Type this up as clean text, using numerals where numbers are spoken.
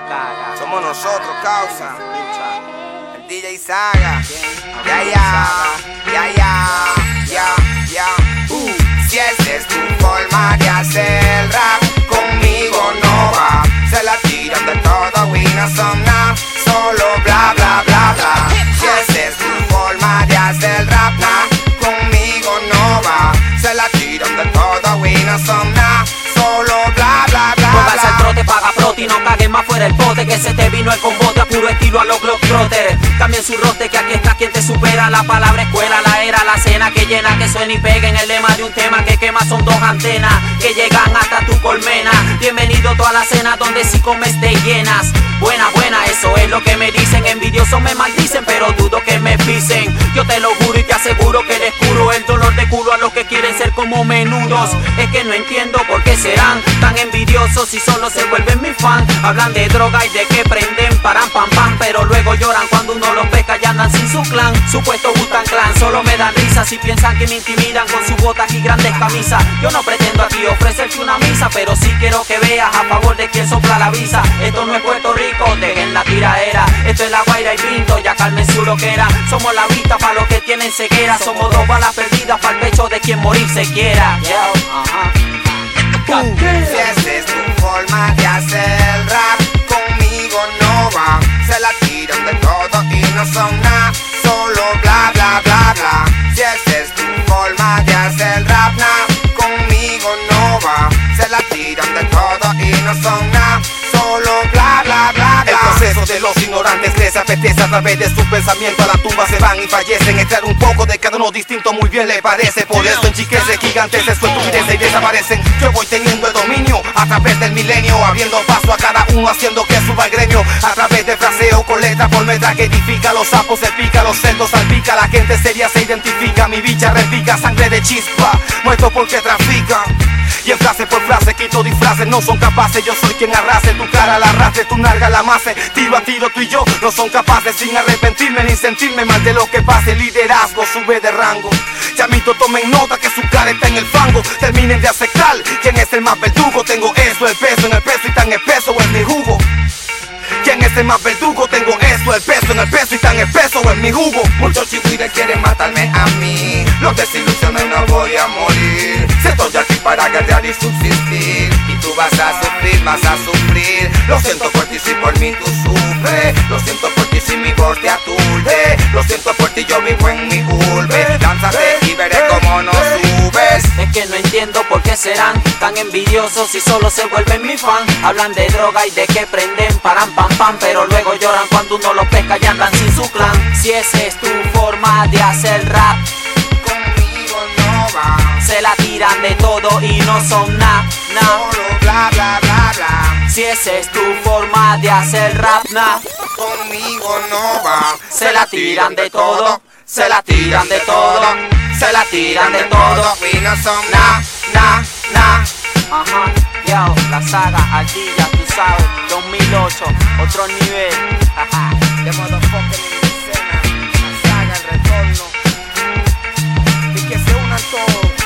Somos nosotros, causa. El DJ Saga. Ya. Si esa es tu forma de hacer rap, conmigo no va. Se la tiran de todo y no son nada, solo bla bla bla bla. Si esa es tu forma de hacer rap, conmigo no va. Se la tiran de todo y no son nada, solo bla bla bla. Póngase el trote, paga proti, no cague más fuera el pote, que se te vino el combote a puro estilo a los Globetrotters. Cambien su rote, que aquí está quien te supera. La palabra escuela, la era, la cena que llena, que suena y pega en el lema de un tema que quema. Son dos antenas que llegan hasta tu colmena. Bienvenido a la cena donde si comes te llenas. Buena, eso es lo que me dicen. Envidiosos me maldicen, pero dudo que me pisen. Yo te lo juro y te aseguro que les curo el dolor de culo a los que quieren ser como menudos. Es que no entiendo por qué serán tan envidiosos si solo se vuelven mi fan. Hablan de droga y de que prenden paran pam pam, pero luego lloran cuando uno los pesca y andan sin su clan. Supuesto Wu-Tang Clan, solo me dan risa si piensan que me intimidan con sus botas y grandes camisas. Yo no pretendo aquí ofrecerte una misa, pero sí quiero que veas a favor de quien sopla la visa. Esto no es Puerto Rico, dejen la tiraera. Esto es La Guaira y Pinto, ya calmen su loquera. Somos la vista para los que tienen ceguera. Somos dos balas perdidas para el pecho de quien morir se quiera. Si esa es tu forma de hacer rap, conmigo no va. Se la tiran de todo y no son nada, solo bla bla bla bla. Si esa es tu forma de hacer rap, conmigo no va. Se la tiran de todo y no son nada, solo bla bla bla bla. El proceso de los ignorantes les apetece, a través de su pensamiento a la tumba se van y fallecen. Extraer un poco de cada uno distinto muy bien le parece. Por eso enchiquece gigantes, su estupidez y desaparecen. Yo voy teniendo el dominio a través del milenio, abriendo paso a cada uno, haciendo que suba el gremio. A través de fraseo con letra por metra que edifica. Los sapos se pica, los cerdos salpica. La gente seria se identifica, mi bicha repica. Sangre de chispa, muerto porque trafica. Y en frase por frase quito disfraces, no son capaces. Yo soy quien arrase, tu cara la arrastre, tu narga la amase. Tiro a tiro tú y yo no son capaces, sin arrepentirme ni sentirme mal de lo que pase. Liderazgo sube de rango. Llamito, tomen nota que su cara está en el fango. Terminen de aceptar quién es el más verdugo. Tengo eso, el peso en el peso y tan espeso es mi jugo. ¿Quién es el más verdugo? Tengo eso, el peso en el peso y tan espeso en mi jugo. Muchos chihuires quieren matarme a mí, los desilusiones no voy a morir. Si estoy aquí para guerrear y subsistir, y tú vas a sufrir. Lo siento por ti si por mí tú sufres. Lo siento por ti si mi voz te aturde. Lo siento por ti, yo vivo en mi urbe. Lánzate y veré cómo no subes. Es que no entiendo por qué serán tan envidiosos si solo se vuelven mi fan. Hablan de droga y de que prenden paran pam pam, pero luego lloran cuando uno los pesca y andan sin su clan. Si esa es tu forma de hacer rap, conmigo no va. se la tiran de todo y no son nada, solo bla bla bla bla. Si esa es tu forma de hacer rap, conmigo no va. se la tiran de todo, se la tiran de todo, se la tiran de todo y no son na. Ajá, yo, la saga, ardilla, tú sabes, 2008, otro nivel. Ajá. The motherfucking in the escena, la saga, el retorno. Y que se unan todos.